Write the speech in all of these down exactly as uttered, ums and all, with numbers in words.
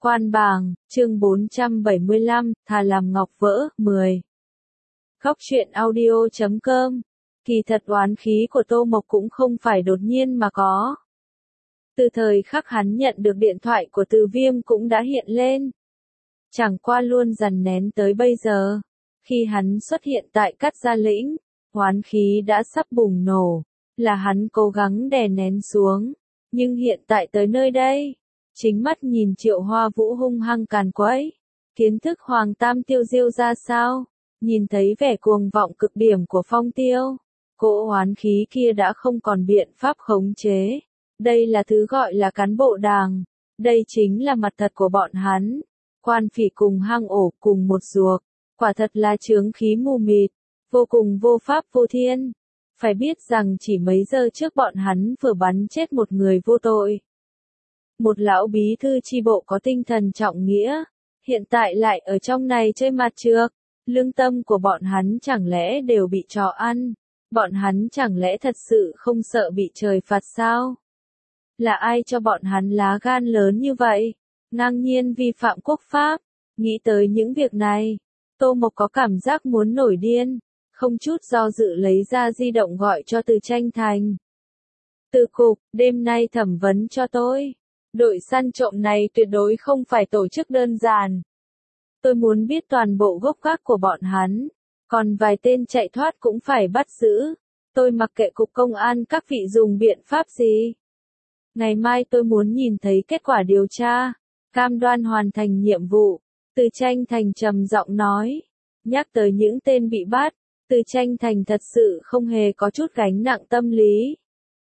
Quan bàng, chương bốn trăm bảy mươi lăm, thà làm ngọc vỡ, mười. Góc truyện audio chấm com. Kỳ thật oán khí của Tô Mộc cũng không phải đột nhiên mà có. Từ thời khắc hắn nhận được điện thoại của Từ Viêm cũng đã hiện lên. Chẳng qua luôn dằn nén tới bây giờ. Khi hắn xuất hiện tại Cát Gia Lĩnh, oán khí đã sắp bùng nổ, là hắn cố gắng đè nén xuống. Nhưng hiện tại tới nơi đây, chính mắt nhìn Triệu Hoa Vũ hung hăng càn quấy, kiến thức Hoàng Tam tiêu diêu ra sao, nhìn thấy vẻ cuồng vọng cực điểm của Phong Tiêu, cỗ oán khí kia đã không còn biện pháp khống chế. Đây là thứ gọi là cán bộ đàng, đây chính là mặt thật của bọn hắn. Quan Phỉ cùng hang ổ cùng một ruột, quả thật là chướng khí mù mịt, vô cùng vô pháp vô thiên. Phải biết rằng chỉ mấy giờ trước bọn hắn vừa bắn chết một người vô tội. Một lão bí thư chi bộ có tinh thần trọng nghĩa, hiện tại lại ở trong này chơi mặt trược. Lương tâm của bọn hắn chẳng lẽ đều bị trò ăn? Bọn hắn chẳng lẽ thật sự không sợ bị trời phạt sao? Là ai cho bọn hắn lá gan lớn như vậy? Ngang nhiên vi phạm quốc pháp. Nghĩ tới những việc này, Tô Mộc có cảm giác muốn nổi điên, không chút do dự lấy ra di động gọi cho Từ Tranh Thành. Từ cục, đêm nay thẩm vấn cho tôi. Đội săn trộm này tuyệt đối không phải tổ chức đơn giản. Tôi muốn biết toàn bộ gốc gác của bọn hắn, còn vài tên chạy thoát cũng phải bắt giữ. Tôi mặc kệ cục công an các vị dùng biện pháp gì. Ngày mai tôi muốn nhìn thấy kết quả điều tra, cam đoan hoàn thành nhiệm vụ. Từ Tranh Thành trầm giọng nói, nhắc tới những tên bị bắt, Từ Tranh Thành thật sự không hề có chút gánh nặng tâm lý.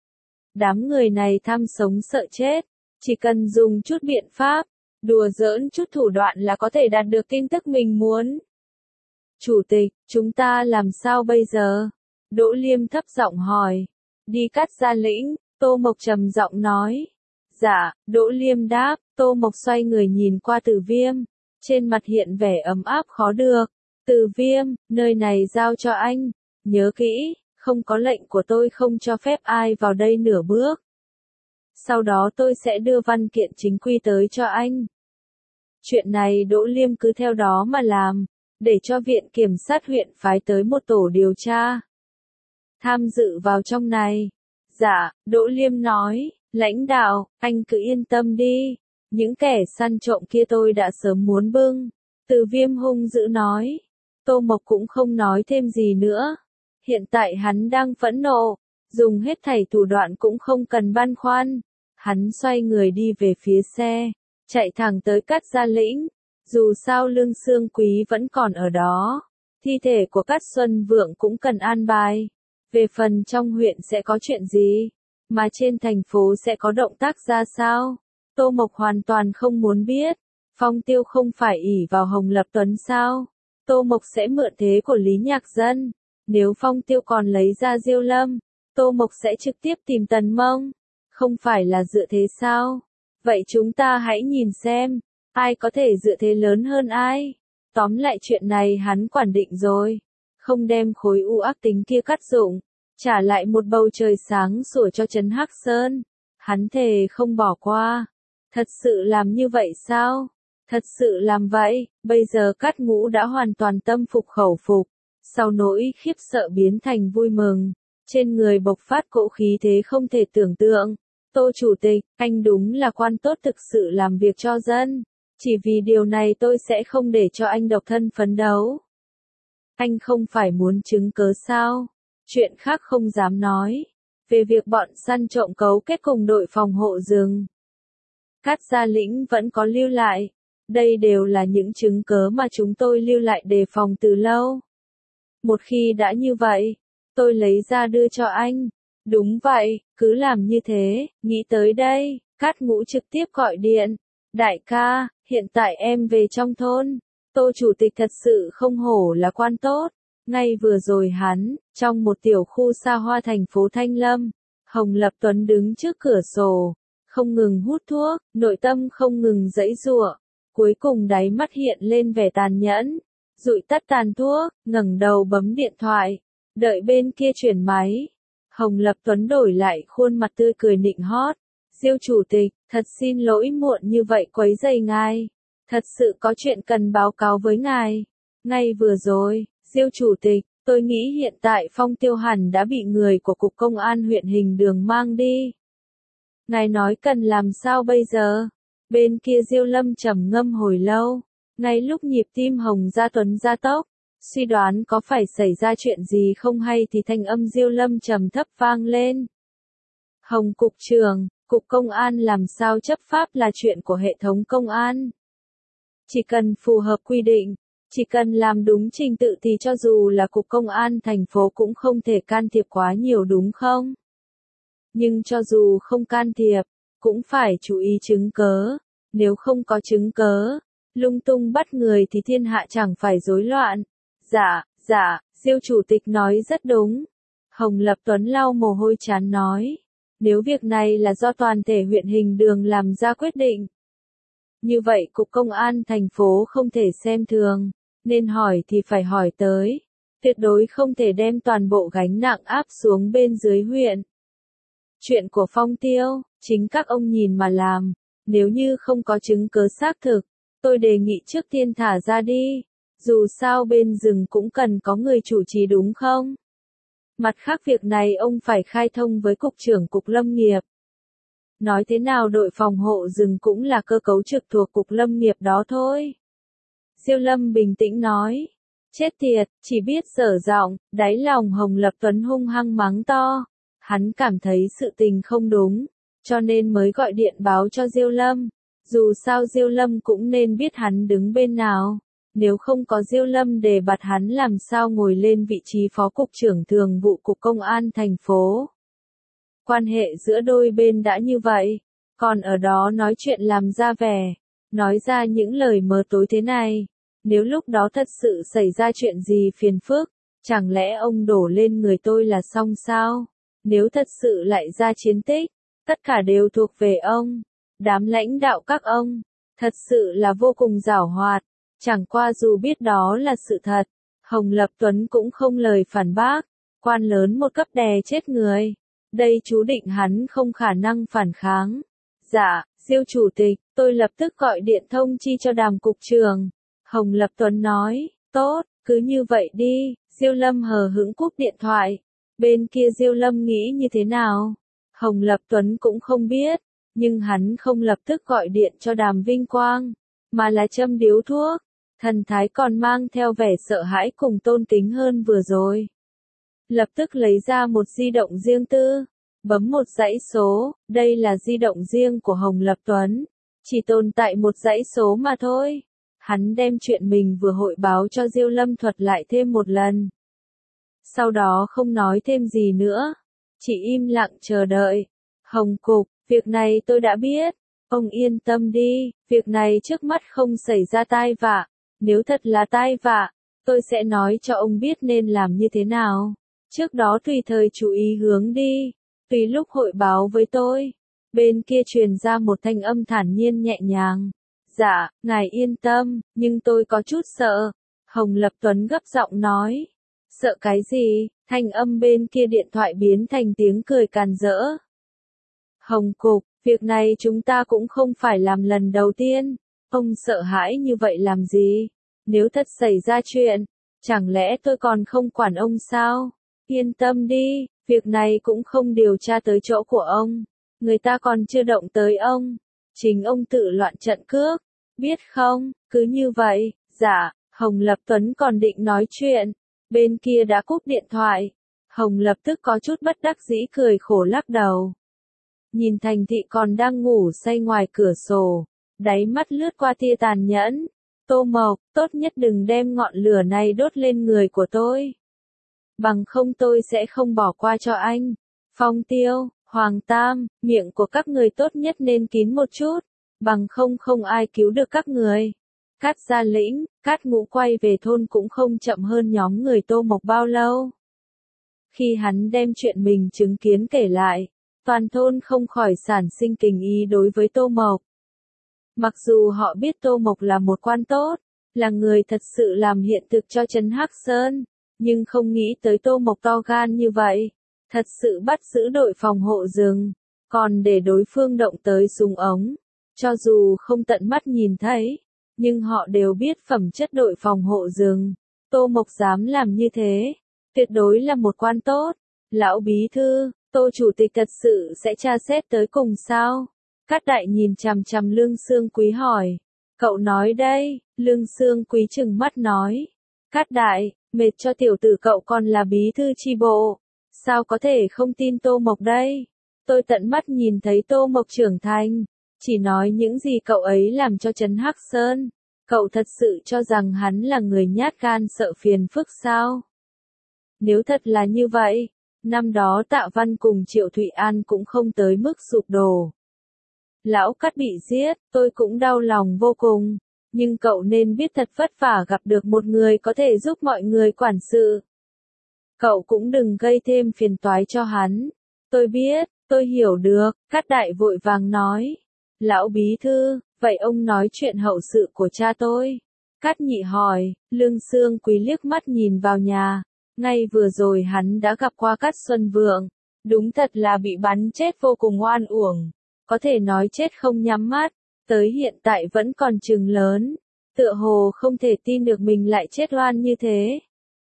Đám người này tham sống sợ chết, chỉ cần dùng chút biện pháp, đùa giỡn chút thủ đoạn là có thể đạt được tin tức mình muốn. Chủ tịch, chúng ta làm sao bây giờ? Đỗ Liêm thấp giọng hỏi. Đi Cát Gia Lĩnh, Tô Mộc trầm giọng nói. Dạ, Đỗ Liêm đáp. Tô Mộc xoay người nhìn qua Từ Viêm, trên mặt hiện vẻ ấm áp khó được. Từ Viêm, nơi này giao cho anh, nhớ kỹ, không có lệnh của tôi không cho phép ai vào đây nửa bước. Sau đó tôi sẽ đưa văn kiện chính quy tới cho anh. Chuyện này Đỗ Liêm cứ theo đó mà làm, để cho viện kiểm sát huyện phái tới một tổ điều tra. Tham dự vào trong này. Dạ, Đỗ Liêm nói, lãnh đạo, anh cứ yên tâm đi, những kẻ săn trộm kia tôi đã sớm muốn bưng. Từ Viêm hung dữ nói. Tô Mộc cũng không nói thêm gì nữa. Hiện tại hắn đang phẫn nộ, dùng hết thảy thủ đoạn cũng không cần băn khoăn. Hắn xoay người đi về phía xe, chạy thẳng tới Cát Gia Lĩnh. Dù sao Lương Xương Quý vẫn còn ở đó, thi thể của Cát Xuân Vượng cũng cần an bài. Về phần trong huyện sẽ có chuyện gì, mà trên thành phố sẽ có động tác ra sao, Tô Mộc hoàn toàn không muốn biết. Phong Tiêu không phải ỷ vào Hồng Lập Tuấn sao? Tô Mộc sẽ mượn thế của Lý Nhạc Dân. Nếu Phong Tiêu còn lấy ra Diêu Lâm, Tô Mộc sẽ trực tiếp tìm Tần Mông. Không phải là dựa thế sao? Vậy chúng ta hãy nhìn xem, ai có thể dựa thế lớn hơn ai? Tóm lại chuyện này hắn quản định rồi. Không đem khối u ác tính kia cắt dụng, trả lại một bầu trời sáng sủa cho Trấn Hắc Sơn. Hắn thề không bỏ qua. Thật sự làm như vậy sao? Thật sự làm vậy, bây giờ Cát Ngũ đã hoàn toàn tâm phục khẩu phục. Sau nỗi khiếp sợ biến thành vui mừng. Trên người bộc phát cỗ khí thế không thể tưởng tượng. Tô Chủ tịch, anh đúng là quan tốt thực sự làm việc cho dân. Chỉ vì điều này tôi sẽ không để cho anh độc thân phấn đấu. Anh không phải muốn chứng cớ sao? Chuyện khác không dám nói. Về việc bọn săn trộm cấu kết cùng đội phòng hộ rừng, Cát Gia Lĩnh vẫn có lưu lại. Đây đều là những chứng cớ mà chúng tôi lưu lại đề phòng từ lâu. Một khi đã như vậy, tôi lấy ra đưa cho anh. Đúng vậy, cứ làm như thế. Nghĩ tới đây, Cát Ngũ trực tiếp gọi điện. Đại ca, hiện tại em về trong thôn. Tô Chủ tịch thật sự không hổ là quan tốt. Ngay vừa rồi hắn, trong một tiểu khu xa hoa thành phố Thanh Lâm, Hồng Lập Tuấn đứng trước cửa sổ, không ngừng hút thuốc, nội tâm không ngừng giãy giụa. Cuối cùng đáy mắt hiện lên vẻ tàn nhẫn, dụi tắt tàn thuốc, ngẩng đầu bấm điện thoại, đợi bên kia chuyển máy. Hồng Lập Tuấn đổi lại khuôn mặt tươi cười nịnh hót. Diêu chủ tịch, thật xin lỗi muộn như vậy quấy rầy ngài. Thật sự có chuyện cần báo cáo với ngài. Ngay vừa rồi, Diêu chủ tịch, tôi nghĩ hiện tại Phong Tiêu hẳn đã bị người của Cục Công an huyện Hình Đường mang đi. Ngài nói cần làm sao bây giờ? Bên kia Diêu Lâm trầm ngâm hồi lâu. Ngay lúc nhịp tim Hồng Gia Tuấn gia tốc, suy đoán có phải xảy ra chuyện gì không hay thì thanh âm Diêu Lâm trầm thấp vang lên. Hồng Cục trưởng, Cục Công an làm sao chấp pháp là chuyện của hệ thống công an. Chỉ cần phù hợp quy định, chỉ cần làm đúng trình tự thì cho dù là Cục Công an thành phố cũng không thể can thiệp quá nhiều đúng không? Nhưng cho dù không can thiệp, cũng phải chú ý chứng cớ. Nếu không có chứng cớ, lung tung bắt người thì thiên hạ chẳng phải rối loạn. Dạ, dạ, Diêu chủ tịch nói rất đúng. Hồng Lập Tuấn lau mồ hôi chán nói. Nếu việc này là do toàn thể huyện Hình Đường làm ra quyết định, như vậy Cục Công an thành phố không thể xem thường, nên hỏi thì phải hỏi tới. Tuyệt đối không thể đem toàn bộ gánh nặng áp xuống bên dưới huyện. Chuyện của Phong Tiêu, chính các ông nhìn mà làm. Nếu như không có chứng cứ xác thực, tôi đề nghị trước tiên thả ra đi. Dù sao bên rừng cũng cần có người chủ trì đúng không? Mặt khác việc này ông phải khai thông với Cục trưởng Cục Lâm nghiệp. Nói thế nào đội phòng hộ rừng cũng là cơ cấu trực thuộc Cục Lâm nghiệp đó thôi. Diêu Lâm bình tĩnh nói. Chết tiệt, chỉ biết dở giọng, đáy lòng Hồng Lập Tuấn hung hăng mắng to. Hắn cảm thấy sự tình không đúng, cho nên mới gọi điện báo cho Diêu Lâm. Dù sao Diêu Lâm cũng nên biết hắn đứng bên nào. Nếu không có Diêu Lâm đề bạt hắn làm sao ngồi lên vị trí phó cục trưởng thường vụ Cục Công an thành phố. Quan hệ giữa đôi bên đã như vậy, còn ở đó nói chuyện làm ra vẻ, nói ra những lời mờ tối thế này. Nếu lúc đó thật sự xảy ra chuyện gì phiền phức, chẳng lẽ ông đổ lên người tôi là xong sao? Nếu thật sự lại ra chiến tích, tất cả đều thuộc về ông. Đám lãnh đạo các ông, thật sự là vô cùng giảo hoạt. Chẳng qua dù biết đó là sự thật, Hồng Lập Tuấn cũng không lời phản bác. Quan lớn một cấp đè chết người. Đây chú định hắn không khả năng phản kháng. Dạ, Diêu chủ tịch, tôi lập tức gọi điện thông chi cho Đàm cục trưởng. Hồng Lập Tuấn nói, tốt, cứ như vậy đi. Diêu Lâm hờ hững cúp điện thoại. Bên kia Diêu Lâm nghĩ như thế nào? Hồng Lập Tuấn cũng không biết, nhưng hắn không lập tức gọi điện cho Đàm Vinh Quang, mà là châm điếu thuốc. Thần thái còn mang theo vẻ sợ hãi cùng tôn kính hơn vừa rồi. Lập tức lấy ra một di động riêng tư, bấm một dãy số, đây là di động riêng của Hồng Lập Tuấn. Chỉ tồn tại một dãy số mà thôi. Hắn đem chuyện mình vừa hội báo cho Diêu Lâm thuật lại thêm một lần. Sau đó không nói thêm gì nữa, chỉ im lặng chờ đợi. Hồng Cục, việc này tôi đã biết, ông yên tâm đi, việc này trước mắt không xảy ra tai vạ. Nếu thật là tai vạ, tôi sẽ nói cho ông biết nên làm như thế nào. Trước đó tùy thời chú ý hướng đi, tùy lúc hội báo với tôi. Bên kia truyền ra một thanh âm thản nhiên nhẹ nhàng. Dạ, ngài yên tâm, nhưng tôi có chút sợ. Hồng Lập Tuấn gấp giọng nói. Sợ cái gì? Thanh âm bên kia điện thoại biến thành tiếng cười càn rỡ. Hồng Cục, việc này chúng ta cũng không phải làm lần đầu tiên. Ông sợ hãi như vậy làm gì? Nếu thật xảy ra chuyện, chẳng lẽ tôi còn không quản ông sao? Yên tâm đi, việc này cũng không điều tra tới chỗ của ông. Người ta còn chưa động tới ông. Chính ông tự loạn trận cước. Biết không, cứ như vậy. Dạ, Hồng Lập Tuấn còn định nói chuyện. Bên kia đã cúp điện thoại. Hồng lập tức có chút bất đắc dĩ cười khổ lắc đầu. Nhìn Thành Thị còn đang ngủ say ngoài cửa sổ. Đáy mắt lướt qua tia tàn nhẫn. Tô Mộc, tốt nhất đừng đem ngọn lửa này đốt lên người của tôi. Bằng không tôi sẽ không bỏ qua cho anh. Phong Tiêu, Hoàng Tam, miệng của các người tốt nhất nên kín một chút. Bằng không không ai cứu được các người. Cát Gia Lĩnh, Cát Ngũ quay về thôn cũng không chậm hơn nhóm người Tô Mộc bao lâu. Khi hắn đem chuyện mình chứng kiến kể lại, toàn thôn không khỏi sản sinh tình ý đối với Tô Mộc. Mặc dù họ biết Tô Mộc là một quan tốt, là người thật sự làm hiện thực cho Trấn Hắc Sơn, nhưng không nghĩ tới Tô Mộc to gan như vậy, thật sự bắt giữ đội phòng hộ rừng, còn để đối phương động tới súng ống. Cho dù không tận mắt nhìn thấy, nhưng họ đều biết phẩm chất đội phòng hộ rừng. Tô Mộc dám làm như thế, tuyệt đối là một quan tốt. Lão bí thư, Tô chủ tịch thật sự sẽ tra xét tới cùng sao? Cát Đại nhìn chằm chằm Lương Xương Quý hỏi. Cậu nói đây, Lương Xương Quý trừng mắt nói. Cát Đại, mệt cho tiểu tử cậu còn là bí thư chi bộ. Sao có thể không tin Tô Mộc đây? Tôi tận mắt nhìn thấy Tô Mộc trưởng thành. Chỉ nói những gì cậu ấy làm cho Trấn Hắc Sơn. Cậu thật sự cho rằng hắn là người nhát gan sợ phiền phức sao? Nếu thật là như vậy, năm đó Tạ Văn cùng Triệu Thụy An cũng không tới mức sụp đổ. Lão Cát bị giết, tôi cũng đau lòng vô cùng. Nhưng cậu nên biết thật vất vả gặp được một người có thể giúp mọi người quản sự. Cậu cũng đừng gây thêm phiền toái cho hắn. Tôi biết, tôi hiểu được, Cát Đại vội vàng nói. Lão bí thư, vậy ông nói chuyện hậu sự của cha tôi. Cát Nhị hỏi, Lương Xương Quý liếc mắt nhìn vào nhà. Ngay vừa rồi hắn đã gặp qua Cát Xuân Vượng. Đúng thật là bị bắn chết vô cùng oan uổng. Có thể nói chết không nhắm mắt. Tới hiện tại vẫn còn chừng lớn. Tựa hồ không thể tin được mình lại chết oan như thế.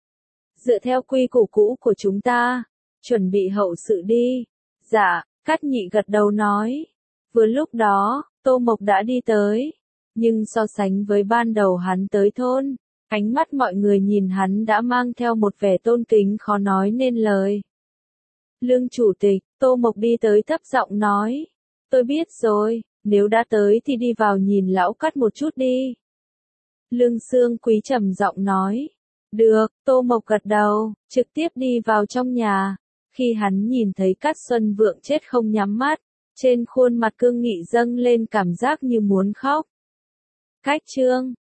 Dựa theo quy củ cũ của chúng ta, chuẩn bị hậu sự đi. Dạ, Cát Nhị gật đầu nói. Vừa lúc đó, Tô Mộc đã đi tới. Nhưng so sánh với ban đầu hắn tới thôn, ánh mắt mọi người nhìn hắn đã mang theo một vẻ tôn kính khó nói nên lời. Lương chủ tịch, Tô Mộc đi tới thấp giọng nói. Tôi biết rồi, nếu đã tới thì đi vào nhìn lão Cát một chút đi. Lương Xương Quý trầm giọng nói. Được, Tô Mộc gật đầu, trực tiếp đi vào trong nhà. Khi hắn nhìn thấy Cát Xuân Vượng chết không nhắm mắt, trên khuôn mặt cương nghị dâng lên cảm giác như muốn khóc. Cách chương